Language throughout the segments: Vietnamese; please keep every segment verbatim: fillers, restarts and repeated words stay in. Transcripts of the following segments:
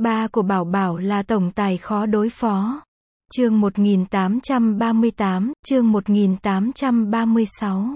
Ba của Bảo Bảo là tổng tài khó đối phó. Chương một nghìn tám trăm ba mươi tám, chương một nghìn tám trăm ba mươi sáu.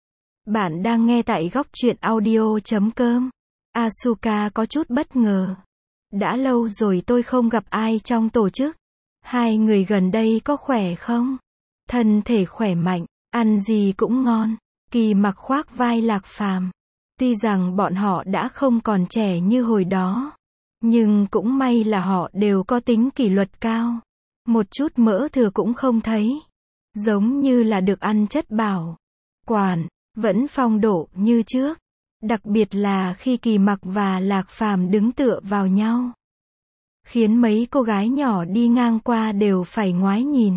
Bạn đang nghe tại góc truyện audio chấm com. Asuka có chút bất ngờ. Đã lâu rồi tôi không gặp ai trong tổ chức. Hai người gần đây có khỏe không? Thân thể khỏe mạnh, ăn gì cũng ngon. Kỳ Mặc khoác vai Lạc Phàm. Tuy rằng bọn họ đã không còn trẻ như hồi đó, nhưng cũng may là họ đều có tính kỷ luật cao. Một chút mỡ thừa cũng không thấy. Giống như là được ăn chất bảo quản, vẫn phong độ như trước. Đặc biệt là khi Kỳ Mặc và Lạc Phàm đứng tựa vào nhau, khiến mấy cô gái nhỏ đi ngang qua đều phải ngoái nhìn.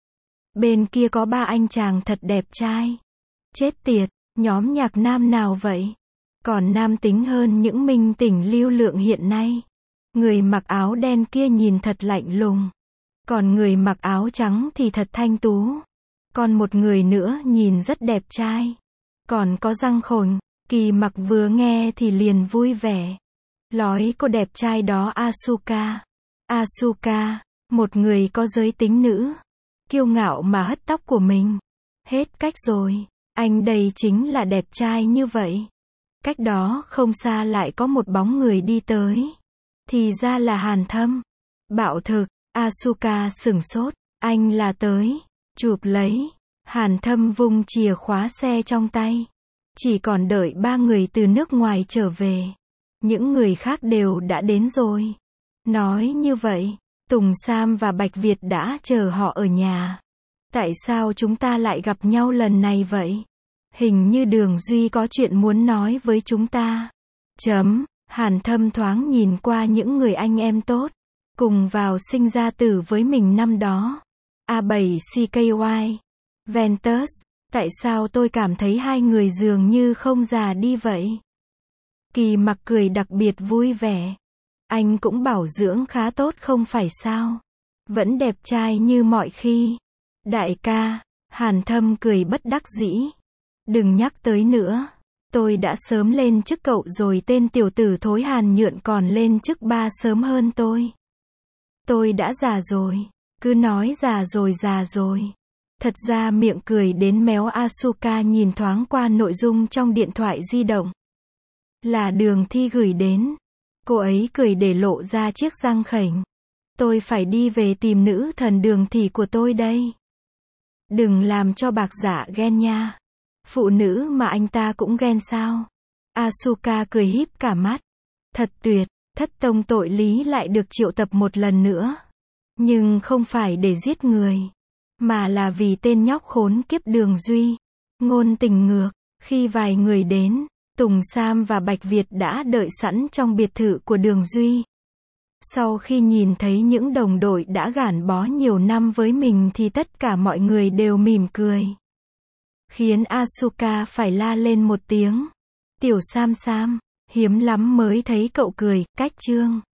Bên kia có ba anh chàng thật đẹp trai. Chết tiệt, nhóm nhạc nam nào vậy? Còn nam tính hơn những minh tỉnh lưu lượng hiện nay. Người mặc áo đen kia nhìn thật lạnh lùng. Còn người mặc áo trắng thì thật thanh tú. Còn một người nữa nhìn rất đẹp trai. Còn có răng khồn. Kỳ Mặc vừa nghe thì liền vui vẻ. Lói cô đẹp trai đó Asuka. Asuka, một người có giới tính nữ. Kiêu ngạo mà hất tóc của mình. Hết cách rồi, anh đây chính là đẹp trai như vậy. Cách đó không xa lại có một bóng người đi tới. Thì ra là Hàn Thâm. Bạo thực, Asuka sửng sốt, anh là tới, chụp lấy. Hàn Thâm vung chìa khóa xe trong tay. Chỉ còn đợi ba người từ nước ngoài trở về. Những người khác đều đã đến rồi. Nói như vậy, Tùng Sam và Bạch Việt đã chờ họ ở nhà. Tại sao chúng ta lại gặp nhau lần này vậy? Hình như Đường Duy có chuyện muốn nói với chúng ta. Chấm, Hàn Thâm thoáng nhìn qua những người anh em tốt, cùng vào sinh ra tử với mình năm đó. a bảy xê ca y, Ventus, tại sao tôi cảm thấy hai người dường như không già đi vậy? Kỳ Mặc cười đặc biệt vui vẻ. Anh cũng bảo dưỡng khá tốt không phải sao? Vẫn đẹp trai như mọi khi. Đại ca, Hàn Thâm cười bất đắc dĩ. Đừng nhắc tới nữa. Tôi đã sớm lên chức cậu rồi, tên tiểu tử thối Hàn Nhượng còn lên chức ba sớm hơn tôi. Tôi đã già rồi. Cứ nói già rồi già rồi. Thật ra miệng cười đến méo. Asuka nhìn thoáng qua nội dung trong điện thoại di động. Là Đường Thi gửi đến. Cô ấy cười để lộ ra chiếc răng khểnh. Tôi phải đi về tìm nữ thần Đường Thi của tôi đây. Đừng làm cho Bạc Dạ ghen nha. Phụ nữ mà anh ta cũng ghen sao? Asuka cười híp cả mắt. Thật tuyệt, thất tông tội lý lại được triệu tập một lần nữa. Nhưng không phải để giết người, mà là vì tên nhóc khốn kiếp Đường Duy. Ngôn tình ngược, khi vài người đến, Tùng Sam và Bạch Việt đã đợi sẵn trong biệt thự của Đường Duy. Sau khi nhìn thấy những đồng đội đã gắn bó nhiều năm với mình thì tất cả mọi người đều mỉm cười. Khiến Asuka phải la lên một tiếng. Tiểu Sam Sam, hiếm lắm mới thấy cậu cười, cách chương.